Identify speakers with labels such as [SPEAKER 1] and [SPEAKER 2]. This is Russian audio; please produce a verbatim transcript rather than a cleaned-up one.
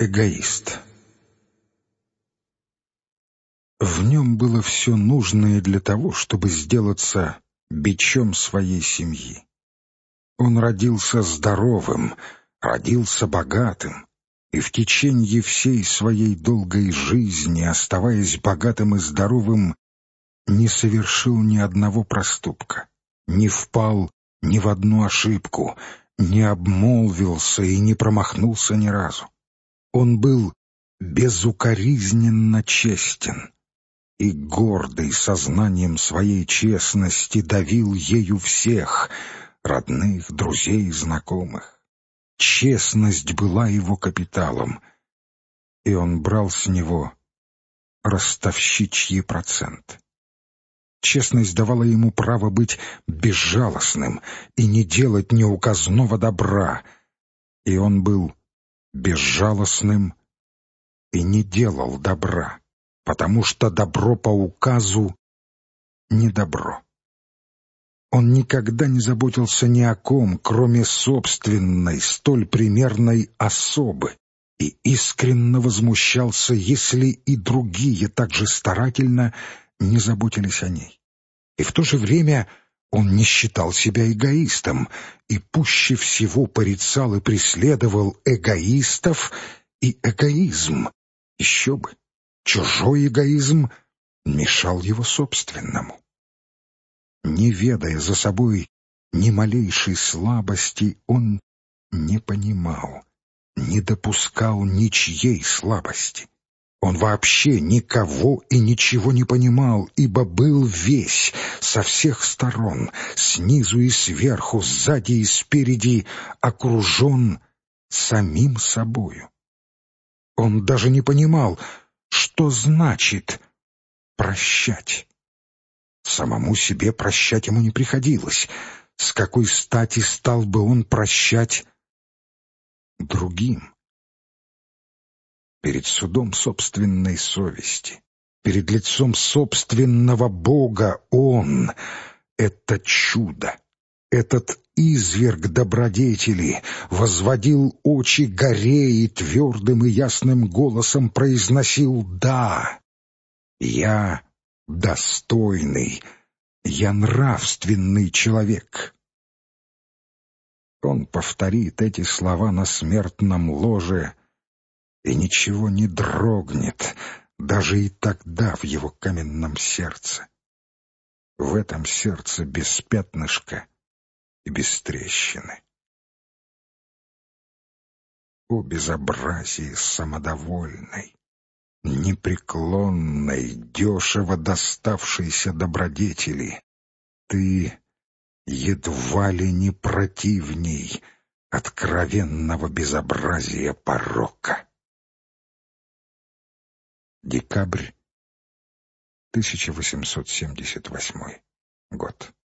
[SPEAKER 1] Эгоист. В нем было все нужное для того, чтобы сделаться бичом своей семьи. Он родился здоровым, родился богатым, и в течение всей своей долгой жизни, оставаясь богатым и здоровым, не совершил ни одного проступка, не впал ни в одну ошибку, не обмолвился и не промахнулся ни разу. Он был безукоризненно честен и, гордый сознанием своей честности, давил ею всех — родных, друзей, знакомых. Честность была его капиталом, и он брал с него ростовщичьи проценты. Честность давала ему право быть безжалостным и не делать неуказного добра, и он был безжалостным и не делал добра, потому что добро по указу не добро. Он никогда не заботился ни о ком, кроме собственной, столь примерной особы, и искренне возмущался, если и другие так же старательно не заботились о ней. И в то же время он не считал себя эгоистом и пуще всего порицал и преследовал эгоистов и эгоизм. Еще бы, чужой эгоизм мешал его собственному. Не ведая за собой ни малейшей слабости, он не понимал, не допускал ничьей слабости. Он вообще никого и ничего не понимал, ибо был весь, со всех сторон, снизу и сверху, сзади и спереди, окружен самим собою. Он даже не понимал, что значит прощать. Самому себе прощать ему не приходилось. С какой стати стал бы он прощать другим? Перед судом собственной совести, перед лицом собственного Бога он, это чудо, этот изверг добродетели, возводил очи горе и твердым и ясным голосом произносил: «Да, я достойный, я нравственный человек». Он повторит эти слова на смертном ложе, и ничего не дрогнет, даже и тогда в его каменном сердце. В этом сердце без пятнышка и без трещины. О безобразие самодовольной, непреклонной, дешево доставшейся добродетели! Ты едва ли не противней откровенного безобразия порока. Декабрь тысяча восемьсот семьдесят восьмой год.